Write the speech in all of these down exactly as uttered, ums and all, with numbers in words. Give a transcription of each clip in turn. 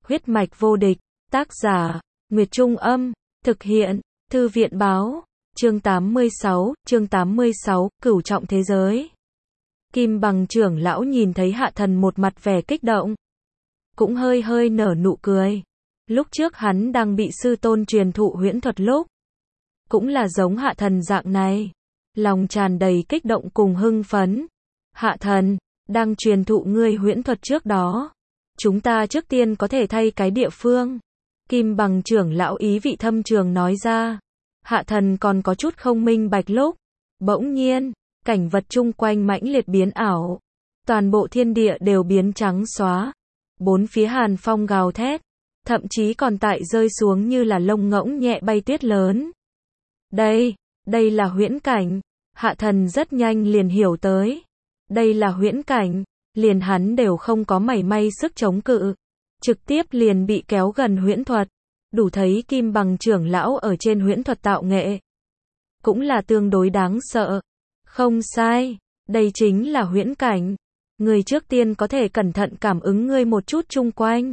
Huyết mạch vô địch, tác giả, Nguyệt Trung Âm, thực hiện, Thư viện báo, chương tám mươi sáu, chương tám mươi sáu, cửu trọng thế giới. Kim Bằng trưởng lão nhìn thấy Hạ Thần một mặt vẻ kích động, cũng hơi hơi nở nụ cười. Lúc trước hắn đang bị sư tôn truyền thụ huyễn thuật lúc, cũng là giống Hạ Thần dạng này, lòng tràn đầy kích động cùng hưng phấn. Hạ Thần, đang truyền thụ ngươi huyễn thuật trước đó, chúng ta trước tiên có thể thay cái địa phương. Kim Bằng trưởng lão ý vị thâm trường nói ra. Hạ Thần còn có chút không minh bạch lúc, bỗng nhiên, cảnh vật chung quanh mãnh liệt biến ảo, toàn bộ thiên địa đều biến trắng xóa, bốn phía hàn phong gào thét, thậm chí còn tại rơi xuống như là lông ngỗng nhẹ bay tuyết lớn. Đây, đây là huyễn cảnh. Hạ Thần rất nhanh liền hiểu tới. Đây là huyễn cảnh, liền hắn đều không có mảy may sức chống cự, trực tiếp liền bị kéo gần huyễn thuật. Đủ thấy Kim Bằng trưởng lão ở trên huyễn thuật tạo nghệ, cũng là tương đối đáng sợ. Không sai, đây chính là huyễn cảnh. Người trước tiên có thể cẩn thận cảm ứng ngươi một chút chung quanh.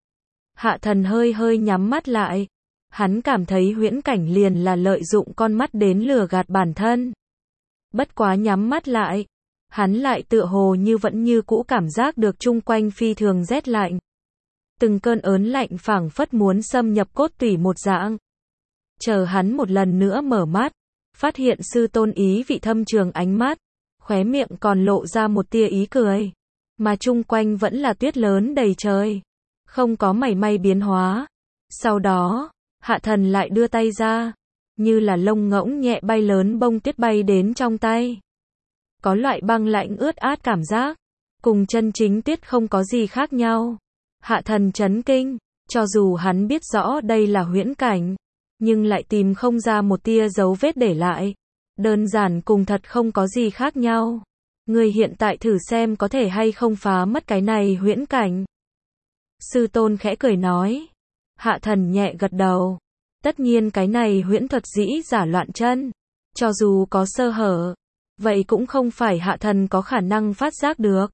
Hạ Thần hơi hơi nhắm mắt lại. Hắn cảm thấy huyễn cảnh liền là lợi dụng con mắt đến lừa gạt bản thân. Bất quá nhắm mắt lại, hắn lại tựa hồ như vẫn như cũ cảm giác được chung quanh phi thường rét lạnh. Từng cơn ớn lạnh phảng phất muốn xâm nhập cốt tủy một dạng. Chờ hắn một lần nữa mở mắt, phát hiện sư tôn ý vị thâm trường ánh mắt, khóe miệng còn lộ ra một tia ý cười, mà chung quanh vẫn là tuyết lớn đầy trời, không có mảy may biến hóa. Sau đó, Hạ Thần lại đưa tay ra, như là lông ngỗng nhẹ bay lớn bông tuyết bay đến trong tay. Có loại băng lạnh ướt át cảm giác, cùng chân chính tuyết không có gì khác nhau. Hạ Thần chấn kinh, cho dù hắn biết rõ đây là huyễn cảnh, nhưng lại tìm không ra một tia dấu vết để lại. Đơn giản cùng thật không có gì khác nhau. Người hiện tại thử xem có thể hay không phá mất cái này huyễn cảnh. Sư tôn khẽ cười nói. Hạ Thần nhẹ gật đầu. Tất nhiên cái này huyễn thuật dĩ giả loạn chân, cho dù có sơ hở, vậy cũng không phải Hạ Thần có khả năng phát giác được.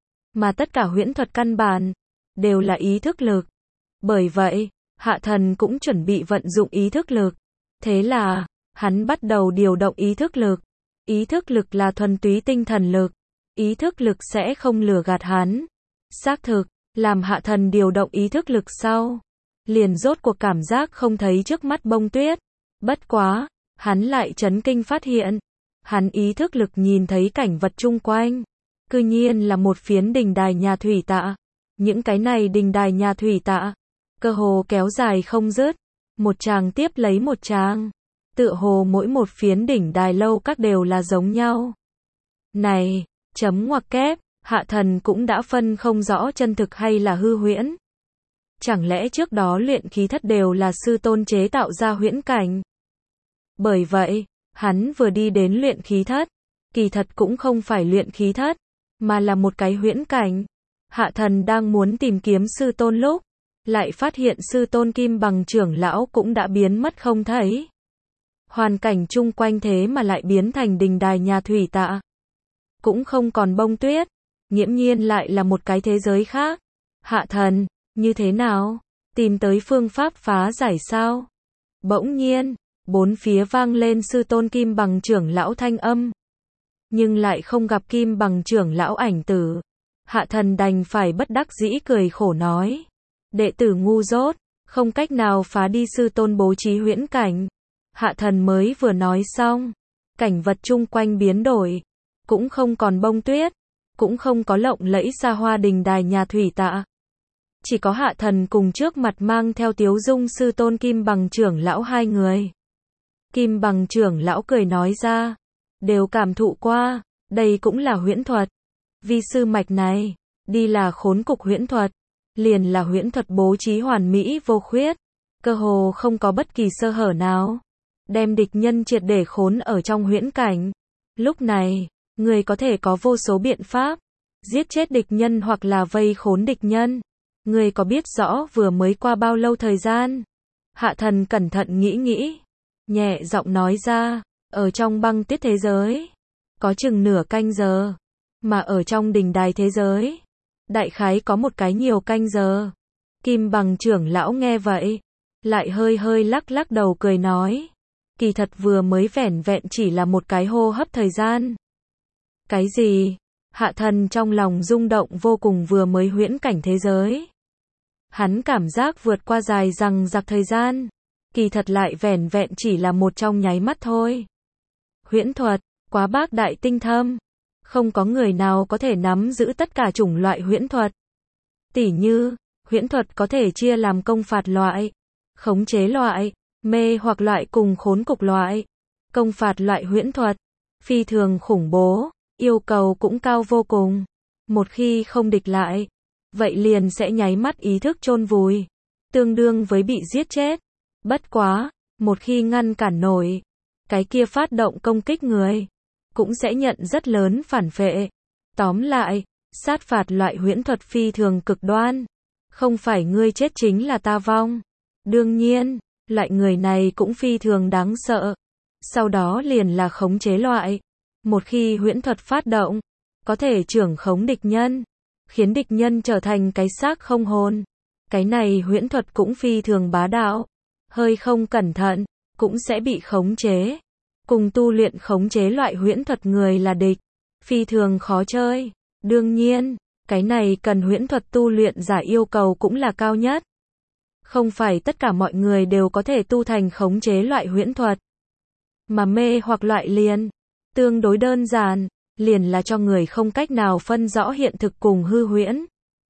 Mà tất cả huyễn thuật căn bản đều là ý thức lực. Bởi vậy, Hạ Thần cũng chuẩn bị vận dụng ý thức lực. Thế là, hắn bắt đầu điều động ý thức lực. Ý thức lực là thuần túy tinh thần lực. Ý thức lực sẽ không lừa gạt hắn. Xác thực, làm Hạ Thần điều động ý thức lực sau, liền rốt cuộc cảm giác không thấy trước mắt bông tuyết. Bất quá, hắn lại chấn kinh phát hiện, hắn ý thức lực nhìn thấy cảnh vật chung quanh, cư nhiên là một phiến đình đài nhà thủy tạ. Những cái này đình đài nhà thủy tạ, cơ hồ kéo dài không dứt, một tràng tiếp lấy một tràng, tựa hồ mỗi một phiến đỉnh đài lâu các đều là giống nhau. Này, chấm ngoặc kép, Hạ Thần cũng đã phân không rõ chân thực hay là hư huyễn. Chẳng lẽ trước đó luyện khí thất đều là sư tôn chế tạo ra huyễn cảnh? Bởi vậy, hắn vừa đi đến luyện khí thất, kỳ thật cũng không phải luyện khí thất, mà là một cái huyễn cảnh. Hạ Thần đang muốn tìm kiếm sư tôn lúc, lại phát hiện sư tôn Kim Bằng trưởng lão cũng đã biến mất không thấy. Hoàn cảnh chung quanh thế mà lại biến thành đình đài nhà thủy tạ. Cũng không còn bông tuyết, nghiễm nhiên lại là một cái thế giới khác. Hạ Thần, như thế nào? Tìm tới phương pháp phá giải sao? Bỗng nhiên, bốn phía vang lên sư tôn Kim Bằng trưởng lão thanh âm. Nhưng lại không gặp Kim Bằng trưởng lão ảnh tử. Hạ Thần đành phải bất đắc dĩ cười khổ nói. Đệ tử ngu dốt, không cách nào phá đi sư tôn bố trí huyễn cảnh. Hạ Thần mới vừa nói xong, cảnh vật chung quanh biến đổi, cũng không còn bông tuyết, cũng không có lộng lẫy xa hoa đình đài nhà thủy tạ. Chỉ có Hạ Thần cùng trước mặt mang theo tiếu dung sư tôn Kim Bằng trưởng lão hai người. Kim Bằng trưởng lão cười nói ra, đều cảm thụ qua, đây cũng là huyễn thuật. Vi sư mạch này, đi là khốn cục huyễn thuật, liền là huyễn thuật bố trí hoàn mỹ vô khuyết, cơ hồ không có bất kỳ sơ hở nào, đem địch nhân triệt để khốn ở trong huyễn cảnh. Lúc này, người có thể có vô số biện pháp, giết chết địch nhân hoặc là vây khốn địch nhân. Người có biết rõ vừa mới qua bao lâu thời gian? Hạ Thần cẩn thận nghĩ nghĩ, nhẹ giọng nói ra, ở trong băng tuyết thế giới, có chừng nửa canh giờ, mà ở trong đình đài thế giới, đại khái có một cái nhiều canh giờ. Kim Bằng trưởng lão nghe vậy, lại hơi hơi lắc lắc đầu cười nói, kỳ thật vừa mới vẻn vẹn chỉ là một cái hô hấp thời gian. Cái gì? Hạ thần trong lòng rung động vô cùng, vừa mới huyễn cảnh thế giới. Hắn cảm giác vượt qua dài dằng dặc thời gian, kỳ thật lại vẻn vẹn chỉ là một trong nháy mắt thôi. Huyễn thuật, quá bác đại tinh thâm, không có người nào có thể nắm giữ tất cả chủng loại huyễn thuật. Tỉ như, huyễn thuật có thể chia làm công phạt loại, khống chế loại, mê hoặc loại cùng khốn cục loại. Công phạt loại huyễn thuật, phi thường khủng bố, yêu cầu cũng cao vô cùng. Một khi không địch lại, vậy liền sẽ nháy mắt ý thức chôn vùi, tương đương với bị giết chết. Bất quá, một khi ngăn cản nổi, cái kia phát động công kích người, cũng sẽ nhận rất lớn phản phệ. Tóm lại, sát phạt loại huyễn thuật phi thường cực đoan, không phải ngươi chết chính là ta vong. Đương nhiên, loại người này cũng phi thường đáng sợ. Sau đó liền là khống chế loại. Một khi huyễn thuật phát động, có thể trưởng khống địch nhân, khiến địch nhân trở thành cái xác không hồn. Cái này huyễn thuật cũng phi thường bá đạo, hơi không cẩn thận, cũng sẽ bị khống chế. Cùng tu luyện khống chế loại huyễn thuật người là địch, phi thường khó chơi. Đương nhiên, cái này cần huyễn thuật tu luyện giả yêu cầu cũng là cao nhất. Không phải tất cả mọi người đều có thể tu thành khống chế loại huyễn thuật. Mà mê hoặc loại liền, tương đối đơn giản, liền là cho người không cách nào phân rõ hiện thực cùng hư huyễn.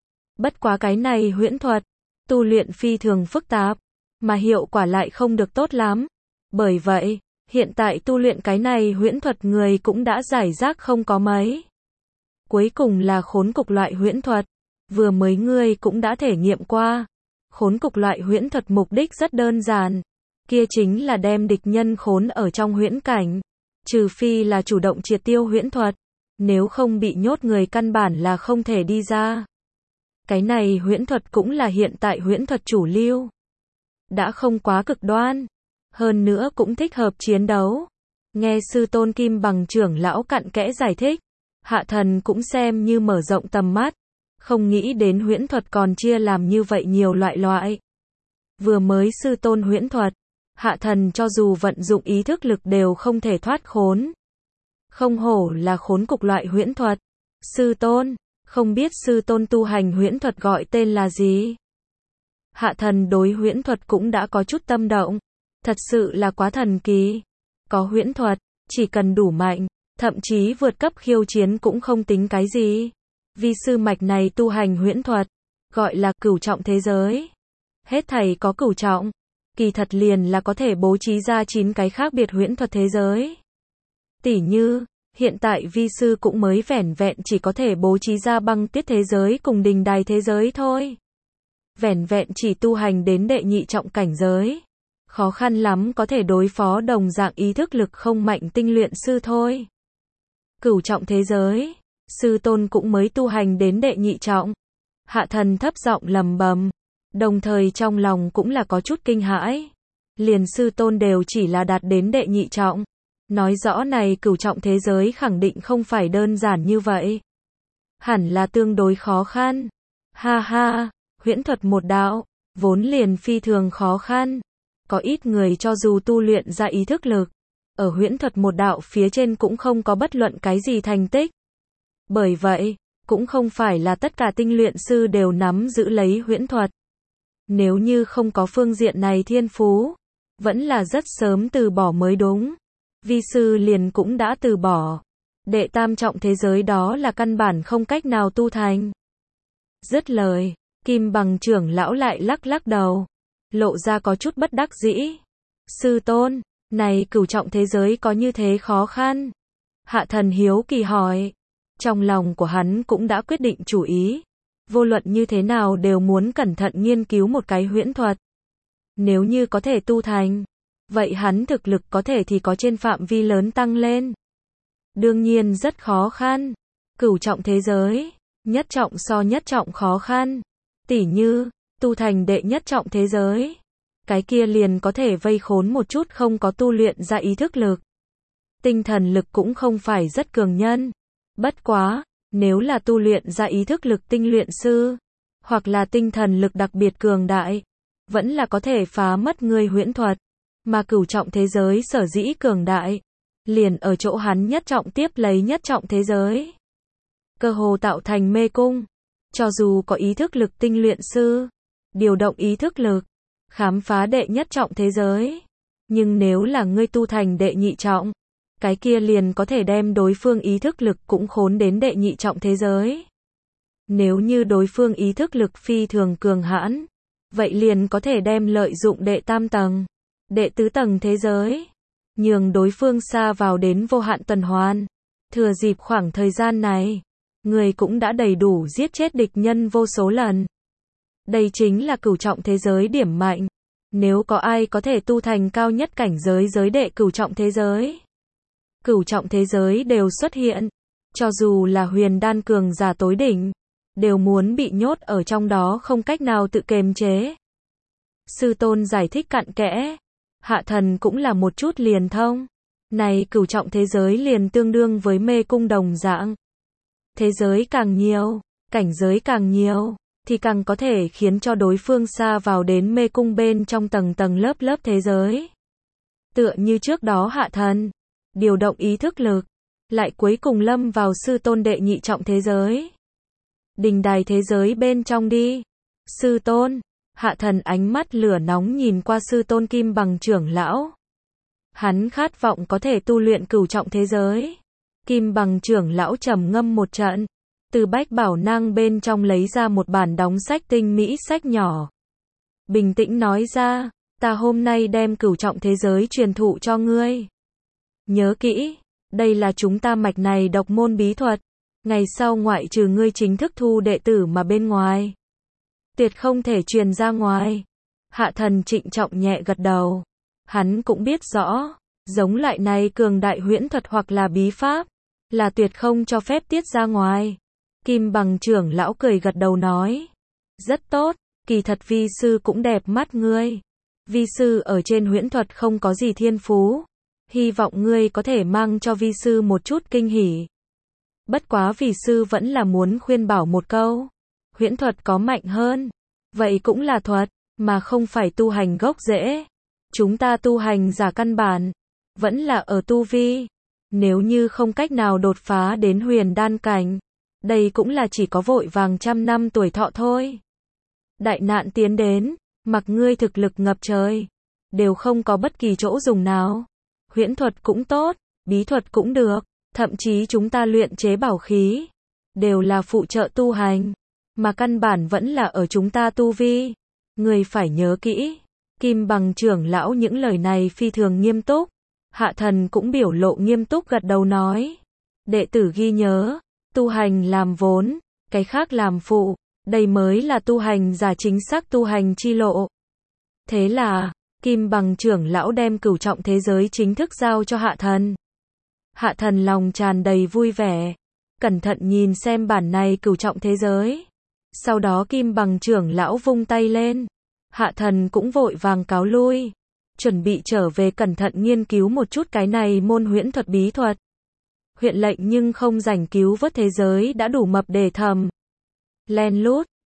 Bất quá cái này huyễn thuật, tu luyện phi thường phức tạp, mà hiệu quả lại không được tốt lắm. Bởi vậy, hiện tại tu luyện cái này huyễn thuật người cũng đã giải rác không có mấy. Cuối cùng là khốn cục loại huyễn thuật, vừa mới ngươi cũng đã thể nghiệm qua. Khốn cục loại huyễn thuật mục đích rất đơn giản, kia chính là đem địch nhân khốn ở trong huyễn cảnh, trừ phi là chủ động triệt tiêu huyễn thuật, nếu không bị nhốt người căn bản là không thể đi ra. Cái này huyễn thuật cũng là hiện tại huyễn thuật chủ lưu, đã không quá cực đoan, hơn nữa cũng thích hợp chiến đấu. Nghe sư tôn Kim Bằng trưởng lão cặn kẽ giải thích, Hạ thần cũng xem như mở rộng tầm mắt, không nghĩ đến huyễn thuật còn chia làm như vậy nhiều loại loại. Vừa mới sư tôn huyễn thuật, Hạ thần cho dù vận dụng ý thức lực đều không thể thoát khốn. Không hổ là khốn cục loại huyễn thuật. Sư tôn, không biết sư tôn tu hành huyễn thuật gọi tên là gì? Hạ thần đối huyễn thuật cũng đã có chút tâm động. Thật sự là quá thần kỳ. Có huyễn thuật, chỉ cần đủ mạnh, thậm chí vượt cấp khiêu chiến cũng không tính cái gì. Vi sư mạch này tu hành huyễn thuật, gọi là cửu trọng thế giới. Hết thảy có cửu trọng, kỳ thật liền là có thể bố trí ra chín cái khác biệt huyễn thuật thế giới. Tỉ như, hiện tại vi sư cũng mới vẻn vẹn chỉ có thể bố trí ra băng tiết thế giới cùng đình đài thế giới thôi. Vẻn vẹn chỉ tu hành đến đệ nhị trọng cảnh giới. Khó khăn lắm có thể đối phó đồng dạng ý thức lực không mạnh tinh luyện sư thôi. Cửu trọng thế giới, sư tôn cũng mới tu hành đến đệ nhị trọng. Hạ thần thấp giọng lầm bầm, đồng thời trong lòng cũng là có chút kinh hãi. Liền sư tôn đều chỉ là đạt đến đệ nhị trọng, nói rõ này cửu trọng thế giới khẳng định không phải đơn giản như vậy. Hẳn là tương đối khó khăn. Ha ha, huyễn thuật một đạo, vốn liền phi thường khó khăn. Có ít người cho dù tu luyện ra ý thức lực, ở huyễn thuật một đạo phía trên cũng không có bất luận cái gì thành tích. Bởi vậy, cũng không phải là tất cả tinh luyện sư đều nắm giữ lấy huyễn thuật. Nếu như không có phương diện này thiên phú, vẫn là rất sớm từ bỏ mới đúng. Vi sư liền cũng đã từ bỏ. Đệ tam trọng thế giới đó là căn bản không cách nào tu thành. Dứt lời, Kim Bằng trưởng lão lại lắc lắc đầu, lộ ra có chút bất đắc dĩ. Sư tôn, này cửu trọng thế giới có như thế khó khăn? Hạ thần hiếu kỳ hỏi. Trong lòng của hắn cũng đã quyết định chủ ý. Vô luận như thế nào đều muốn cẩn thận nghiên cứu một cái huyễn thuật. Nếu như có thể tu thành, vậy hắn thực lực có thể thì có trên phạm vi lớn tăng lên. Đương nhiên rất khó khăn. Cửu trọng thế giới, nhất trọng so nhất trọng khó khăn. Tỉ như, tu thành đệ nhất trọng thế giới. Cái kia liền có thể vây khốn một chút không có tu luyện ra ý thức lực. Tinh thần lực cũng không phải rất cường nhân. Bất quá, nếu là tu luyện ra ý thức lực tinh luyện sư, hoặc là tinh thần lực đặc biệt cường đại, vẫn là có thể phá mất ngươi huyễn thuật. Mà cửu trọng thế giới sở dĩ cường đại, liền ở chỗ hắn nhất trọng tiếp lấy nhất trọng thế giới. Cơ hồ tạo thành mê cung. Cho dù có ý thức lực tinh luyện sư, điều động ý thức lực, khám phá đệ nhất trọng thế giới. Nhưng nếu là ngươi tu thành đệ nhị trọng, cái kia liền có thể đem đối phương ý thức lực cũng khốn đến đệ nhị trọng thế giới. Nếu như đối phương ý thức lực phi thường cường hãn, vậy liền có thể đem lợi dụng đệ tam tầng, đệ tứ tầng thế giới, nhường đối phương xa vào đến vô hạn tuần hoàn. Thừa dịp khoảng thời gian này, người cũng đã đầy đủ giết chết địch nhân vô số lần. Đây chính là cửu trọng thế giới điểm mạnh. Nếu có ai có thể tu thành cao nhất cảnh giới giới đệ cửu trọng thế giới, cửu trọng thế giới đều xuất hiện, cho dù là huyền đan cường giả tối đỉnh, đều muốn bị nhốt ở trong đó không cách nào tự kiềm chế. Sư tôn giải thích cặn kẽ, hạ thần cũng là một chút liền thông. Này cửu trọng thế giới liền tương đương với mê cung đồng dạng. Thế giới càng nhiều, cảnh giới càng nhiều, thì càng có thể khiến cho đối phương xa vào đến mê cung bên trong tầng tầng lớp lớp thế giới. Tựa như trước đó hạ thần, điều động ý thức lực, lại cuối cùng lâm vào sư tôn đệ nhị trọng thế giới. Đình đài thế giới bên trong đi. Sư tôn, hạ thần ánh mắt lửa nóng nhìn qua sư tôn Kim Bằng trưởng lão. Hắn khát vọng có thể tu luyện cửu trọng thế giới. Kim Bằng trưởng lão trầm ngâm một trận, từ bách bảo nang bên trong lấy ra một bản đóng sách tinh mỹ sách nhỏ. Bình tĩnh nói ra, ta hôm nay đem cửu trọng thế giới truyền thụ cho ngươi. Nhớ kỹ, đây là chúng ta mạch này độc môn bí thuật. Ngày sau ngoại trừ ngươi chính thức thu đệ tử mà bên ngoài, tuyệt không thể truyền ra ngoài. Hạ thần trịnh trọng nhẹ gật đầu. Hắn cũng biết rõ, giống loại này cường đại huyễn thuật hoặc là bí pháp, là tuyệt không cho phép tiết ra ngoài. Kim Bằng trưởng lão cười gật đầu nói. Rất tốt, kỳ thật vi sư cũng đẹp mắt ngươi. Vi sư ở trên huyễn thuật không có gì thiên phú. Hy vọng ngươi có thể mang cho vi sư một chút kinh hỉ. Bất quá vi sư vẫn là muốn khuyên bảo một câu. Huyễn thuật có mạnh hơn. Vậy cũng là thuật, mà không phải tu hành gốc rễ. Chúng ta tu hành giả căn bản, vẫn là ở tu vi. Nếu như không cách nào đột phá đến huyền đan cảnh, đây cũng là chỉ có vội vàng trăm năm tuổi thọ thôi. Đại nạn tiến đến, mặc ngươi thực lực ngập trời, đều không có bất kỳ chỗ dùng nào. Huyễn thuật cũng tốt, bí thuật cũng được, thậm chí chúng ta luyện chế bảo khí, đều là phụ trợ tu hành, mà căn bản vẫn là ở chúng ta tu vi. Ngươi phải nhớ kỹ. Kim Bằng trưởng lão những lời này phi thường nghiêm túc. Hạ thần cũng biểu lộ nghiêm túc gật đầu nói. Đệ tử ghi nhớ, tu hành làm vốn, cái khác làm phụ, đây mới là tu hành giả chính xác tu hành chi lộ. Thế là, Kim Bằng trưởng lão đem cửu trọng thế giới chính thức giao cho hạ thần. Hạ thần lòng tràn đầy vui vẻ, cẩn thận nhìn xem bản này cửu trọng thế giới. Sau đó Kim Bằng trưởng lão vung tay lên. Hạ thần cũng vội vàng cáo lui, chuẩn bị trở về cẩn thận nghiên cứu một chút cái này môn huyễn thuật bí thuật. Huyện lệnh nhưng không rảnh cứu vớt thế giới đã đủ mập để thầm. Len lút,